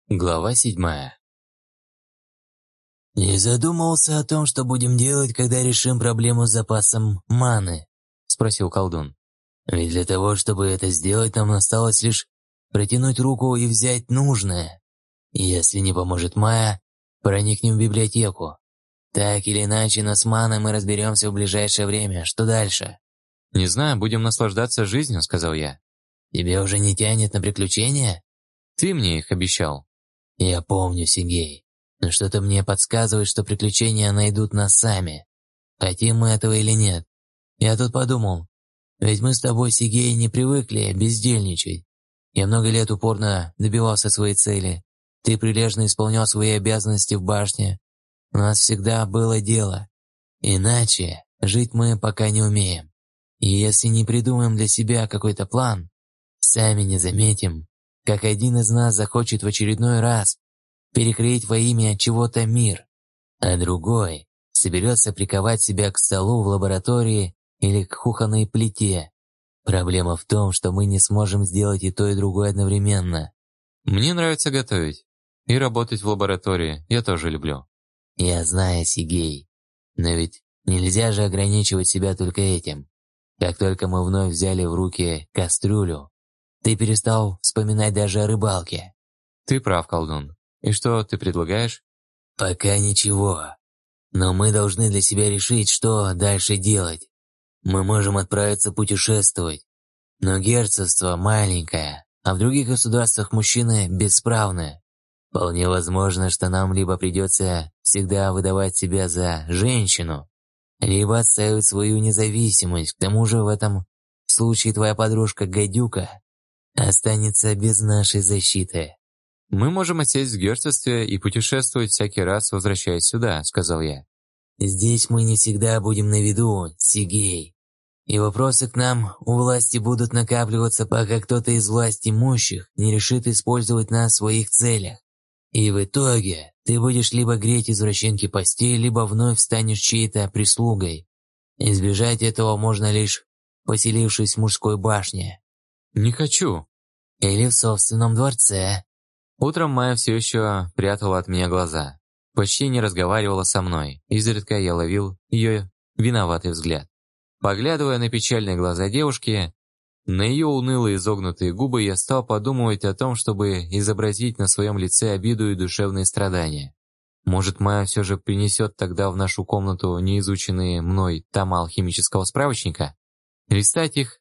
Глава 7. «Не задумывался о том, что будем делать, когда решим проблему с запасом маны?» — спросил колдун. «Ведь для того, чтобы это сделать, нам осталось лишь протянуть руку и взять нужное. И если не поможет Майя, проникнем в библиотеку. Так или иначе, но с маной мы разберемся в ближайшее время. Что дальше?» «Не знаю, будем наслаждаться жизнью», — сказал я. «Тебе уже не тянет на приключения?» «Ты мне их обещал». «Я помню, Сигей. Но что-то мне подсказывает, что приключения найдут нас сами. Хотим мы этого или нет. Я тут подумал, ведь мы с тобой, Сигей, не привыкли бездельничать. Я много лет упорно добивался своей цели. Ты прилежно исполнял свои обязанности в башне. У нас всегда было дело. Иначе жить мы пока не умеем. И если не придумаем для себя какой-то план, сами не заметим, как один из нас захочет в очередной раз перекроить во имя чего-то мир, а другой соберется приковать себя к столу в лаборатории или к кухонной плите. Проблема в том, что мы не сможем сделать и то, и другое одновременно. Мне нравится готовить. И работать в лаборатории я тоже люблю. Я знаю, Сигей, но ведь нельзя же ограничивать себя только этим. Как только мы вновь взяли в руки кастрюлю, ты перестал вспоминать даже о рыбалке. Ты прав, колдун. И что ты предлагаешь? Пока ничего. Но мы должны для себя решить, что дальше делать. Мы можем отправиться путешествовать. Но герцогство маленькое, а в других государствах мужчины бесправны. Вполне возможно, что нам либо придется всегда выдавать себя за женщину, либо отстаивать свою независимость. К тому же в этом случае твоя подружка Гадюка останется без нашей защиты. «Мы можем осесть в герцогстве и путешествовать всякий раз, возвращаясь сюда», — сказал я. Здесь мы не всегда будем на виду, Сигей. И вопросы к нам у власти будут накапливаться, пока кто-то из власть имущих не решит использовать нас в своих целях. И в итоге ты будешь либо греть извращенке постель, либо вновь станешь чьей-то прислугой. Избежать этого можно лишь поселившись в мужской башне. «Не хочу». Или в собственном дворце. Утром Майя все еще прятала от меня глаза. Почти не разговаривала со мной. Изредка я ловил ее виноватый взгляд. Поглядывая на печальные глаза девушки, на ее унылые изогнутые губы, я стал подумывать о том, чтобы изобразить на своем лице обиду и душевные страдания. Может, Майя все же принесет тогда в нашу комнату неизученные мной тома алхимического справочника? Листать их,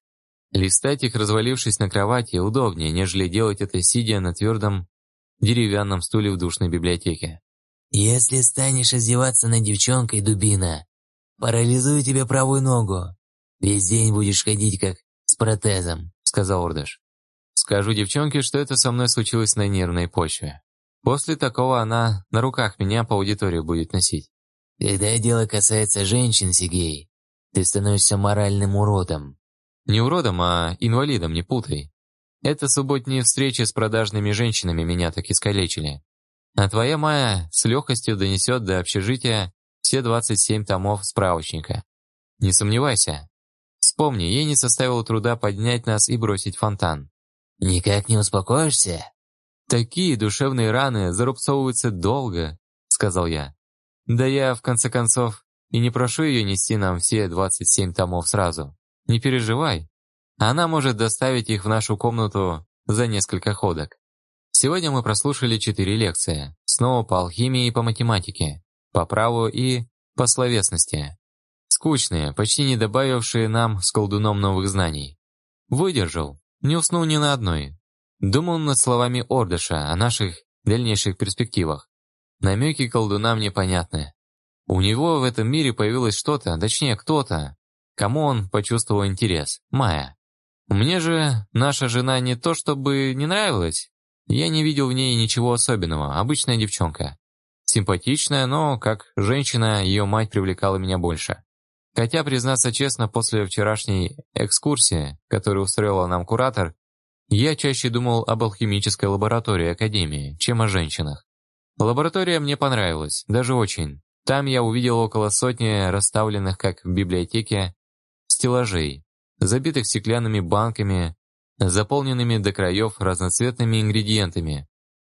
развалившись на кровати, удобнее, нежели делать это сидя на твердом деревянном стуле в душной библиотеке. Если станешь издеваться над девчонкой, дубина, парализую тебе правую ногу. Весь день будешь ходить как с протезом, сказал Ордыш. Скажу девчонке, что это со мной случилось на нервной почве. После такого она на руках меня по аудитории будет носить. Когда дело касается женщин, Сигей, ты становишься моральным уродом. Не уродом, а инвалидом, не путай. Это субботние встречи с продажными женщинами меня так искалечили. А твоя Майя с легкостью донесет до общежития все 27 томов справочника. Не сомневайся. Вспомни, ей не составило труда поднять нас и бросить в фонтан. Никак не успокоишься? Такие душевные раны зарубцовываются долго, сказал я. Да я, в конце концов, и не прошу ее нести нам все 27 томов сразу. Не переживай. Она может доставить их в нашу комнату за несколько ходок. Сегодня мы прослушали 4 лекции. Снова по алхимии и по математике, по праву и по словесности. Скучные, почти не добавившие нам с колдуном новых знаний. Выдержал, не уснул ни на одной. Думал над словами Ордыша о наших дальнейших перспективах. Намеки колдуна мне понятны. У него в этом мире появилось что-то, точнее кто-то, кому он почувствовал интерес. Майя. Мне же наша жена не то чтобы не нравилась. Я не видел в ней ничего особенного, обычная девчонка. Симпатичная, но, как женщина, ее мать привлекала меня больше. Хотя, признаться честно, после вчерашней экскурсии, которую устроила нам куратор, я чаще думал об алхимической лаборатории Академии, чем о женщинах. Лаборатория мне понравилась, даже очень. Там я увидел около сотни расставленных, как в библиотеке, стеллажей, забитых стеклянными банками, заполненными до краев разноцветными ингредиентами.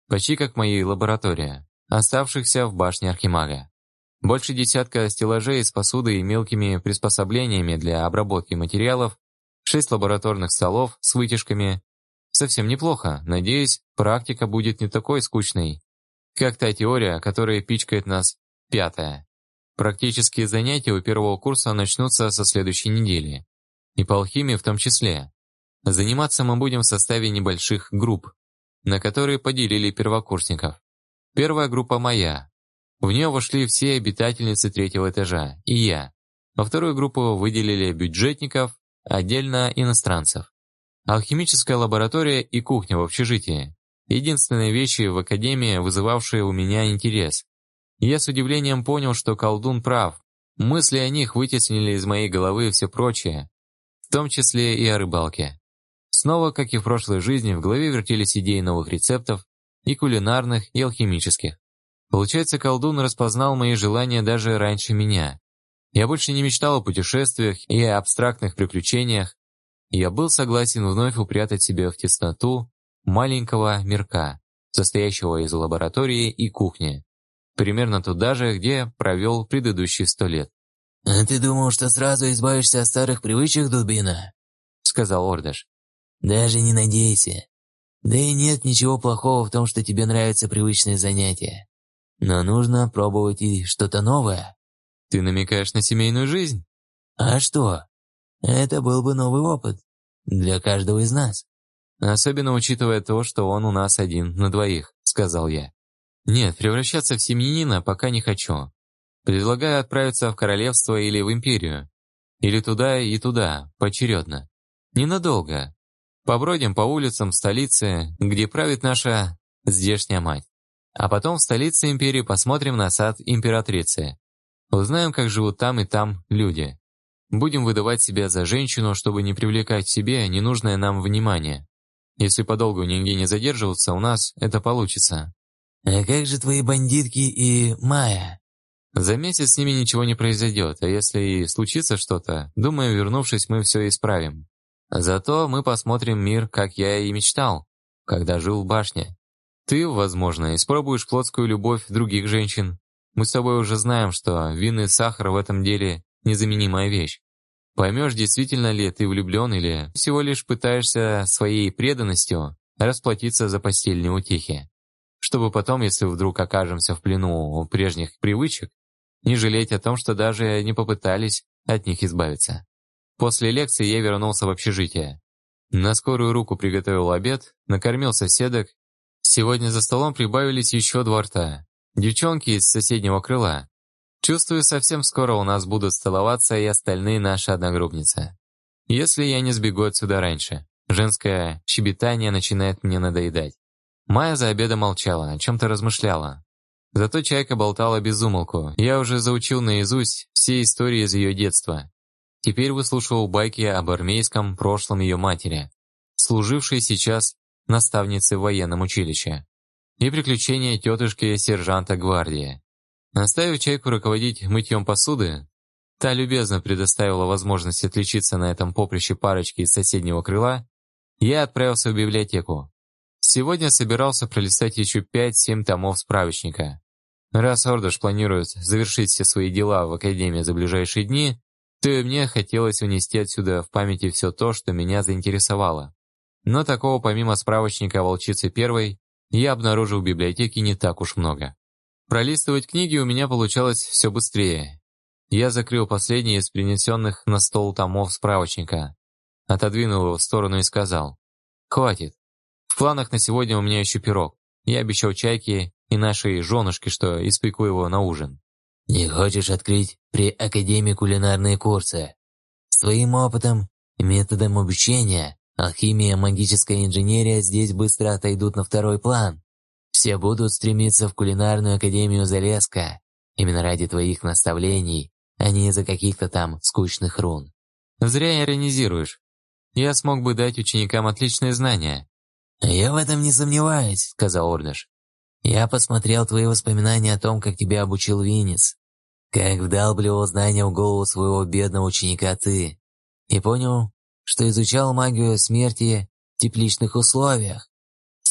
почти как моей лаборатории, оставшихся в башне Архимага. Больше десятка стеллажей с посудой и мелкими приспособлениями для обработки материалов, 6 лабораторных столов с вытяжками. Совсем неплохо. Надеюсь, практика будет не такой скучной, как та теория, которая пичкает нас 5-я. Практические занятия у первого курса начнутся со следующей недели. И по алхимии в том числе. Заниматься мы будем в составе небольших групп, на которые поделили первокурсников. Первая группа моя. В нее вошли все обитательницы 3-го этажа, и я. Во вторую группу выделили бюджетников, отдельно иностранцев. Алхимическая лаборатория и кухня в общежитии. Единственные вещи в академии, вызывавшие у меня интерес. Я с удивлением понял, что колдун прав. Мысли о них вытеснили из моей головы все прочее, в том числе и о рыбалке. Снова, как и в прошлой жизни, в голове вертелись идеи новых рецептов, и кулинарных, и алхимических. Получается, колдун распознал мои желания даже раньше меня. Я больше не мечтал о путешествиях и о абстрактных приключениях. Я был согласен вновь упрятать себя в тесноту маленького мирка, состоящего из лаборатории и кухни. Примерно туда же, где провел предыдущие 100 лет. «А ты думал, что сразу избавишься от старых привычек, Дубина?» — сказал Ордаш. «Даже не надейся. Да и нет ничего плохого в том, что тебе нравятся привычные занятия. Но нужно пробовать и что-то новое». «Ты намекаешь на семейную жизнь?» «А что? Это был бы новый опыт. Для каждого из нас». «Особенно учитывая то, что он у нас один на двоих», — сказал я. «Нет, превращаться в семьянина пока не хочу. Предлагаю отправиться в королевство или в империю. Или туда и туда, поочередно. Ненадолго. Побродим по улицам столицы, где правит наша здешняя мать. А потом в столице империи посмотрим на сад императрицы. Узнаем, как живут там и там люди. Будем выдавать себя за женщину, чтобы не привлекать к себе ненужное нам внимание. Если подолгу нигде не задерживаться, у нас это получится». «А как же твои бандитки и Майя?» «За месяц с ними ничего не произойдет, а если и случится что-то, думаю, вернувшись, мы все исправим. Зато мы посмотрим мир, как я и мечтал, когда жил в башне. Ты, возможно, испробуешь плотскую любовь других женщин. Мы с тобой уже знаем, что винный сахар в этом деле незаменимая вещь. Поймешь, действительно ли ты влюблен или всего лишь пытаешься своей преданностью расплатиться за постельные утехи. Чтобы потом, если вдруг окажемся в плену у прежних привычек, не жалеть о том, что даже не попытались от них избавиться». После лекции я вернулся в общежитие. На скорую руку приготовил обед, накормил соседок. Сегодня за столом прибавились еще 2 рта. Девчонки из соседнего крыла. Чувствую, совсем скоро у нас будут столоваться и остальные наши одногруппницы. Если я не сбегу отсюда раньше. Женское щебетание начинает мне надоедать. Майя за обедом молчала, о чем-то размышляла. Зато Чайка болтала без умолку. Я уже заучил наизусть все истории из ее детства. Теперь выслушивал байки об армейском прошлом ее матери, служившей сейчас наставницей в военном училище, и приключения тетушки-сержанта гвардии. Оставив Чайку руководить мытьем посуды, та любезно предоставила возможность отличиться на этом поприще парочки из соседнего крыла, я отправился в библиотеку. Сегодня собирался пролистать еще 5-7 томов справочника. Раз Ордаш планирует завершить все свои дела в Академии за ближайшие дни, то и мне хотелось унести отсюда в памяти все то, что меня заинтересовало. Но такого помимо справочника о волчице первой я обнаружил в библиотеке не так уж много. Пролистывать книги у меня получалось все быстрее. Я закрыл последний из принесенных на стол томов справочника, отодвинул его в сторону и сказал: «Хватит. В планах на сегодня у меня еще пирог. Я обещал Чайке и нашей женушке, что испеку его на ужин». «Не хочешь открыть при Академии кулинарные курсы? С твоим опытом, методом обучения, алхимия, магическая инженерия здесь быстро отойдут на второй план. Все будут стремиться в кулинарную академию Залеска, именно ради твоих наставлений, а не из-за каких-то там скучных рун». «Зря иронизируешь. Я смог бы дать ученикам отличные знания». «Я в этом не сомневаюсь», — сказал Ордаш. «Я посмотрел твои воспоминания о том, как тебя обучил Винис, как вдалбливал знания в голову своего бедного ученика ты, и понял, что изучал магию смерти в тепличных условиях.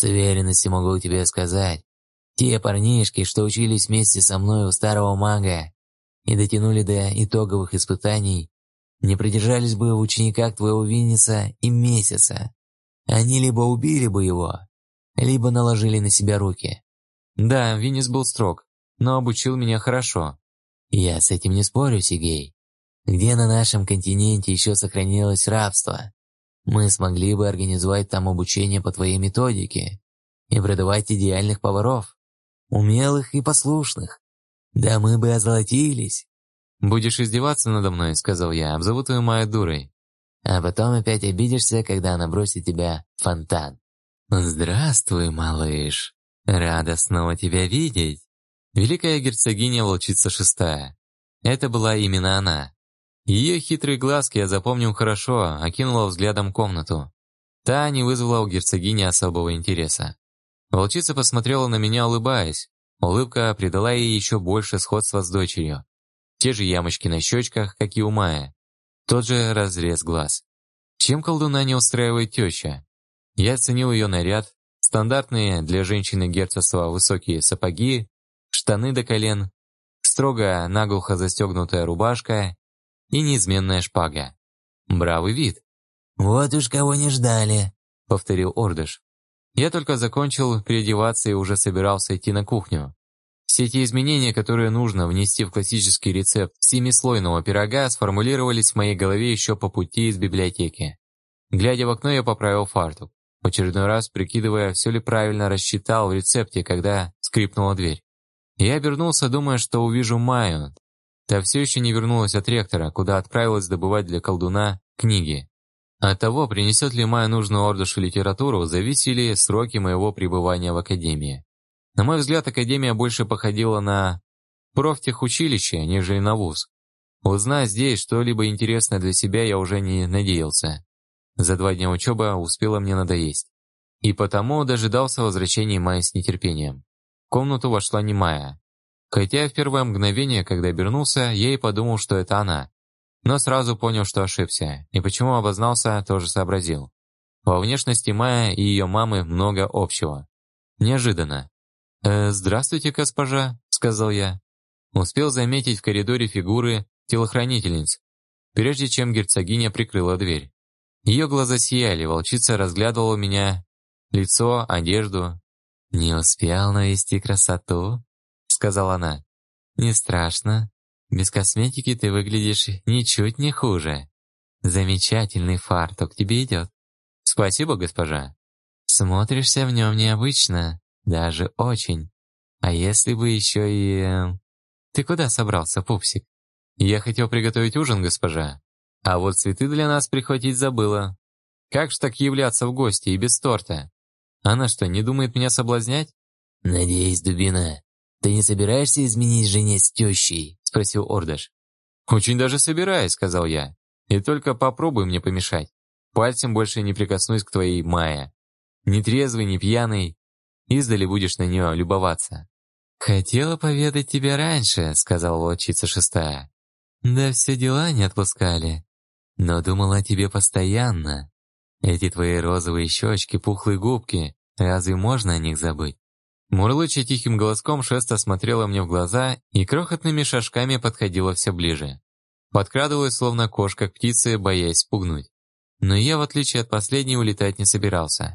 С уверенностью могу тебе сказать, те парнишки, что учились вместе со мной у старого мага и дотянули до итоговых испытаний, не продержались бы в учениках твоего Винниса и месяца. Они либо убили бы его, либо наложили на себя руки. Да, Виннис был строг, но обучил меня хорошо. Я с этим не спорю, Сигей. Где на нашем континенте еще сохранилось рабство? Мы смогли бы организовать там обучение по твоей методике и продавать идеальных поваров, умелых и послушных. Да мы бы озолотились. «Будешь издеваться надо мной», — сказал я, — «обзову твою Майю дурой». А потом опять обидишься, когда она бросит тебя в фонтан. «Здравствуй, малыш. Рада снова тебя видеть». Великая герцогиня-волчица шестая. Это была именно она. Ее хитрые глазки я запомнил хорошо, окинула взглядом комнату. Та не вызвала у герцогини особого интереса. Волчица посмотрела на меня, улыбаясь. Улыбка придала ей еще больше сходства с дочерью. Те же ямочки на щечках, как и у Майи. Тот же разрез глаз. Чем колдуна не устраивает теща? Я оценил ее наряд. Стандартные для женщины герцогства высокие сапоги, штаны до колен, строго наглухо застегнутая рубашка и неизменная шпага. Бравый вид. «Вот уж кого не ждали», — повторил Ордыш. Я только закончил переодеваться и уже собирался идти на кухню. Все эти изменения, которые нужно внести в классический рецепт семислойного пирога, сформулировались в моей голове еще по пути из библиотеки. Глядя в окно, я поправил фартук, в очередной раз прикидывая, все ли правильно рассчитал в рецепте, когда скрипнула дверь. Я обернулся, думая, что увижу Майю. Та все еще не вернулась от ректора, куда отправилась добывать для колдуна книги. От того, принесет ли Майя нужную Ордышу литературу, зависели сроки моего пребывания в академии. На мой взгляд, академия больше походила на профтехучилище, нежели на вуз. Узнать здесь что-либо интересное для себя я уже не надеялся. За 2 дня учеба успела мне надоесть. И потому дожидался возвращения Майи с нетерпением. В комнату вошла не Майя. Хотя в первое мгновение, когда обернулся, я и подумал, что это она. Но сразу понял, что ошибся, и почему обознался, тоже сообразил. Во внешности Майи и ее мамы много общего. Неожиданно. «Здравствуйте, госпожа», — сказал я. Успел заметить в коридоре фигуры телохранительниц, прежде чем герцогиня прикрыла дверь. Ее глаза сияли, волчица разглядывала меня, лицо, одежду. «Не успел навести красоту», — сказала она. «Не страшно. Без косметики ты выглядишь ничуть не хуже. Замечательный фартук тебе идет». «Спасибо, госпожа». «Смотришься в нем необычно. Даже очень. А если бы еще и... Ты куда собрался, пупсик?» «Я хотел приготовить ужин, госпожа. А вот цветы для нас прихватить забыла. Как ж так являться в гости и без торта? Она что, не думает меня соблазнять?» «Надеюсь, дубина, ты не собираешься изменить жене с тещей?» — спросил Ордыш. «Очень даже собираюсь», — сказал я. «И только попробуй мне помешать. Пальцем больше не прикоснусь к твоей Майе. Ни трезвый, ни пьяный. Издали будешь на нее любоваться». «Хотела поведать тебе раньше», — сказала волчица шестая. «Да все дела не отпускали. Но думала о тебе постоянно. Эти твои розовые щечки, пухлые губки, разве можно о них забыть?» Мурлыча тихим голоском, Шеста смотрела мне в глаза и крохотными шажками подходила все ближе. Подкрадывалась, словно кошка к птице, боясь спугнуть. Но я, в отличие от последней, улетать не собирался.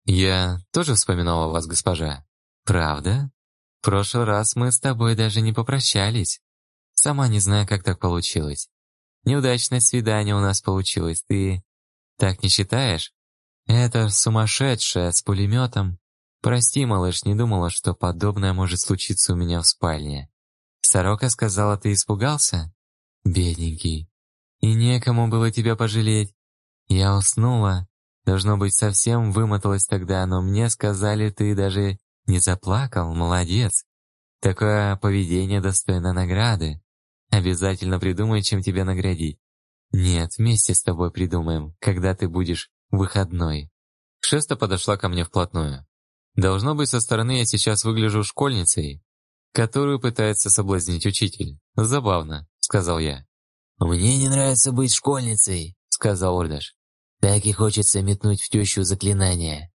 «Я тоже вспоминал о вас, госпожа». «Правда? В прошлый раз мы с тобой даже не попрощались. Сама не знаю, как так получилось. Неудачное свидание у нас получилось, ты так не считаешь? Это сумасшедшая с пулеметом. Прости, малыш, не думала, что подобное может случиться у меня в спальне. Сорока сказала, ты испугался? Бедненький. И некому было тебя пожалеть. Я уснула. Должно быть, совсем вымоталась тогда, но мне сказали, ты даже не заплакал, молодец. Такое поведение достойно награды. Обязательно придумай, чем тебя наградить. Нет, вместе с тобой придумаем, когда ты будешь выходной. Шеста подошла ко мне вплотную. Должно быть, со стороны я сейчас выгляжу школьницей, которую пытается соблазнить учитель. Забавно, сказал я. «Мне не нравится быть школьницей», — сказал Ордыш. «Так и хочется метнуть в тещу заклинание.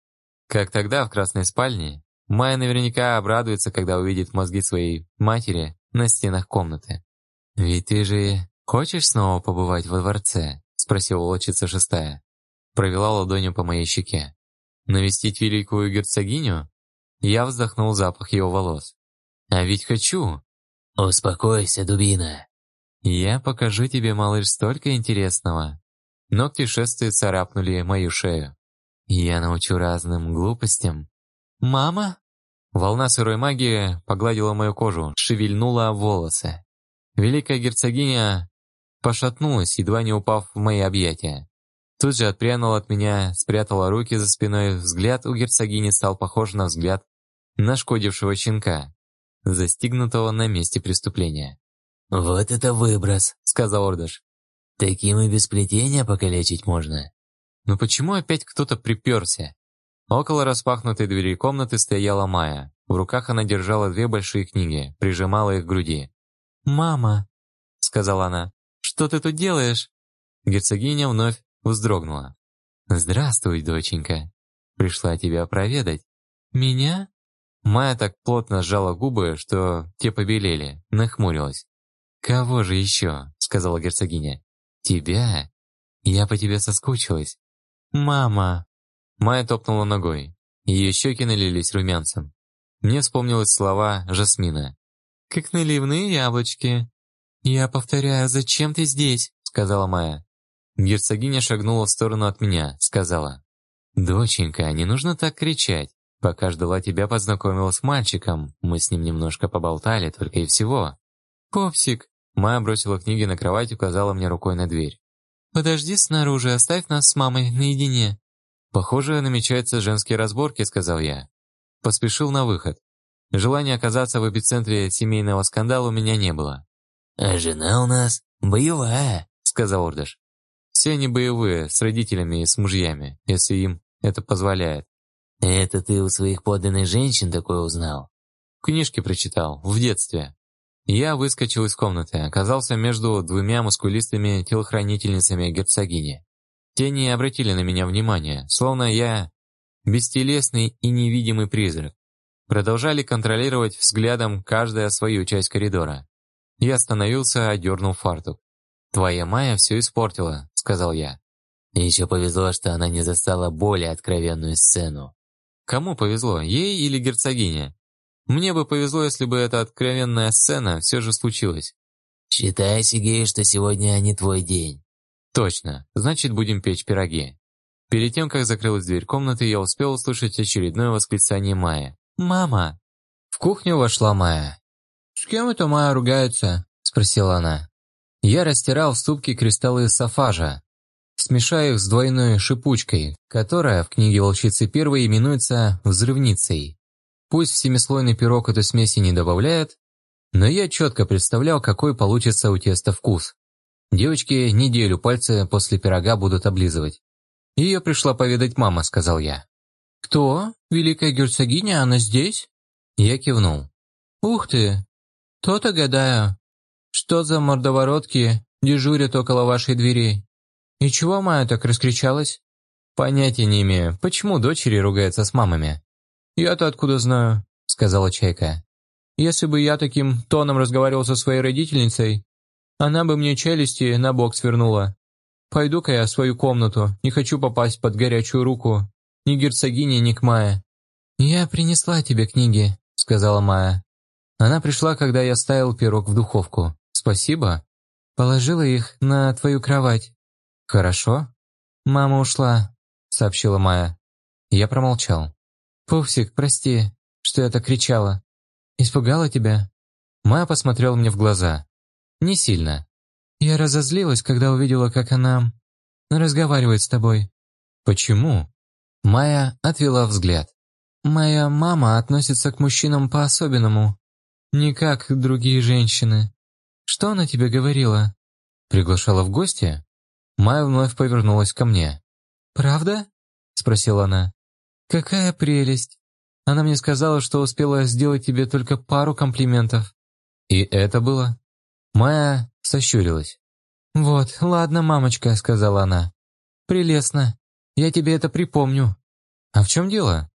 Как тогда в красной спальне, Майя наверняка обрадуется, когда увидит мозги своей матери на стенах комнаты. «Ведь ты же хочешь снова побывать во дворце?» – спросила волчица шестая. Провела ладонью по моей щеке. «Навестить великую герцогиню?» Я вздохнул запах его волос. «А ведь хочу!» «Успокойся, дубина!» «Я покажу тебе, малыш, столько интересного!» Ногти шествия царапнули мою шею. «Я научу разным глупостям!» «Мама?» Волна сырой магии погладила мою кожу, шевельнула волосы. Великая герцогиня пошатнулась, едва не упав в мои объятия. Тут же отпрянула от меня, спрятала руки за спиной. Взгляд у герцогини стал похож на взгляд нашкодившего щенка, застигнутого на месте преступления. «Вот это выброс», — сказал Ордыш. «Таким и без плетения покалечить можно». Но почему опять кто-то приперся? Около распахнутой двери комнаты стояла Майя. В руках она держала две большие книги, прижимала их к груди. «Мама», — сказала она, — «что ты тут делаешь?» Герцогиня вновь вздрогнула. «Здравствуй, доченька. Пришла тебя проведать». «Меня?» Майя так плотно сжала губы, что те побелели, нахмурилась. «Кого же еще?» — сказала герцогиня. «Тебя? Я по тебе соскучилась». «Мама!» Майя топнула ногой. Ее щеки налились румянцем. Мне вспомнились слова Жасмина. «Как наливные яблочки». «Я повторяю, зачем ты здесь?» — сказала Майя. Герцогиня шагнула в сторону от меня, сказала. «Доченька, не нужно так кричать. Пока ждала тебя, познакомила с мальчиком. Мы с ним немножко поболтали, только и всего». «Попсик!» Майя бросила книги на кровать и указала мне рукой на дверь. «Подожди снаружи, оставь нас с мамой наедине». «Похоже, намечаются женские разборки», — сказал я. Поспешил на выход. Желания оказаться в эпицентре семейного скандала у меня не было. «А жена у нас боевая», — сказал Ордыш. «Все они боевые, с родителями и с мужьями, если им это позволяет». «Это ты у своих подданных женщин такое узнал?» Книжки прочитал, в детстве. Я выскочил из комнаты, оказался между двумя мускулистыми телохранительницами герцогини. Те не обратили на меня внимания, словно я бестелесный и невидимый призрак. Продолжали контролировать взглядом каждая свою часть коридора. Я остановился, одернул фартук. «Твоя Майя все испортила», — сказал я. Еще повезло, что она не застала более откровенную сцену. Кому повезло, ей или герцогине? Мне бы повезло, если бы эта откровенная сцена все же случилась. «Считай, Сигей, что сегодня не твой день». «Точно, значит, будем печь пироги». Перед тем, как закрылась дверь комнаты, я успел услышать очередное восклицание Майи. «Мама!» В кухню вошла Майя. «С кем это Майя ругается?» – спросила она. Я растирал в ступке кристаллы сафажа, смешая их с двойной шипучкой, которая в книге волчицы первой именуется взрывницей. Пусть в семислойный пирог эту смеси не добавляют, но я четко представлял, какой получится у теста вкус. Девочки неделю пальцы после пирога будут облизывать. «Ее пришла повидать мама», — сказал я. «Кто? Великая герцогиня? Она здесь?» Я кивнул. «Ух ты! То-то гадаю. Что за мордоворотки дежурят около вашей двери? И чего Майя так раскричалась?» «Понятия не имею, почему дочери ругаются с мамами». «Я-то откуда знаю?» — сказала Чайка. «Если бы я таким тоном разговаривал со своей родительницей, она бы мне челюсти на бок свернула. Пойду-ка я в свою комнату, не хочу попасть под горячую руку ни герцогини, ни к Майе». «Я принесла тебе книги», — сказала Майя. «Она пришла, когда я ставил пирог в духовку. Спасибо. Положила их на твою кровать». «Хорошо». «Мама ушла», — сообщила Майя. Я промолчал. «Пупсик, прости, что я так кричала. Испугала тебя?» Майя посмотрела мне в глаза. «Не сильно. Я разозлилась, когда увидела, как она разговаривает с тобой». «Почему?» Майя отвела взгляд. «Моя мама относится к мужчинам по-особенному, не как другие женщины. Что она тебе говорила?» «Приглашала в гости?» Майя вновь повернулась ко мне. «Правда?» — спросила она. «Какая прелесть! Она мне сказала, что успела сделать тебе только пару комплиментов». «И это было?» Майя сощурилась. «Вот, ладно, мамочка», — сказала она. «Прелестно. Я тебе это припомню». «А в чем дело?»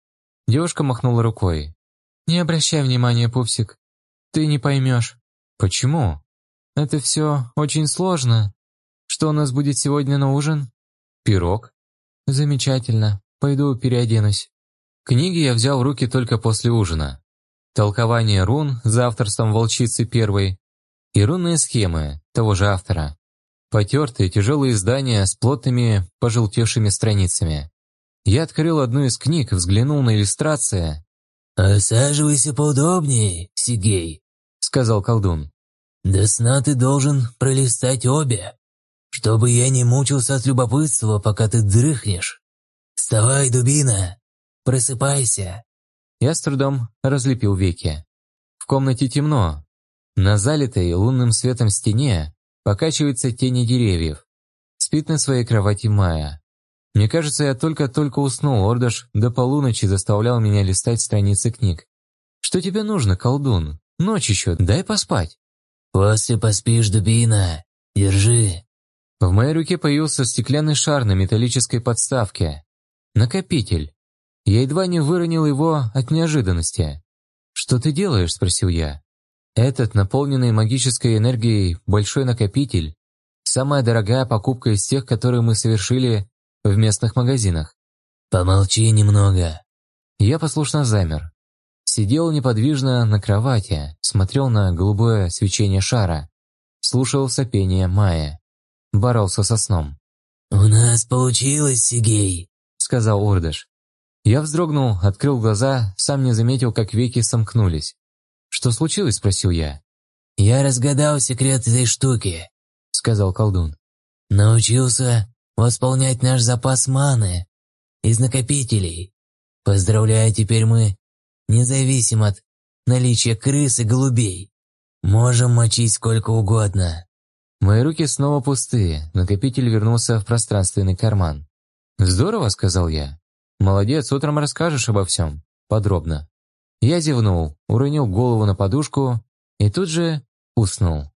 Девушка махнула рукой. «Не обращай внимания, пупсик. Ты не поймешь». «Почему?» «Это все очень сложно. Что у нас будет сегодня на ужин?» «Пирог». «Замечательно. Пойду переоденусь». Книги я взял в руки только после ужина. Толкование рун за авторством волчицы первой и рунные схемы того же автора. Потертые тяжелые издания с плотными пожелтевшими страницами. Я открыл одну из книг, взглянул на иллюстрации. «Осаживайся поудобнее, Сигей», — сказал колдун. «До сна ты должен пролистать обе, чтобы я не мучился от любопытства, пока ты дрыхнешь. Вставай, дубина, просыпайся». Я с трудом разлепил веки. В комнате темно. На залитой лунным светом стене покачиваются тени деревьев. Спит на своей кровати Майя. Мне кажется, я только-только уснул, Ордаш до полуночи заставлял меня листать страницы книг. «Что тебе нужно, колдун? Ночь еще, дай поспать». «После поспишь, дубина. Держи». В моей руке появился стеклянный шар на металлической подставке. Накопитель. Я едва не выронил его от неожиданности. «Что ты делаешь?» – спросил я. Этот, наполненный магической энергией, большой накопитель – самая дорогая покупка из тех, которые мы совершили в местных магазинах. «Помолчи немного». Я послушно замер. Сидел неподвижно на кровати, смотрел на голубое свечение шара, слушал сопение Майи, боролся со сном. «У нас получилось, Сигей», — сказал Ордаш. Я вздрогнул, открыл глаза, сам не заметил, как веки сомкнулись. «Что случилось?» – спросил я. «Я разгадал секрет этой штуки», — сказал колдун. «Научился восполнять наш запас маны из накопителей. Поздравляю, теперь мы независим от наличия крыс и голубей. Можем мочить сколько угодно». Мои руки снова пустые, накопитель вернулся в пространственный карман. «Здорово», — сказал я. «Молодец, утром расскажешь обо всем, подробно». Я зевнул, уронил голову на подушку и тут же уснул.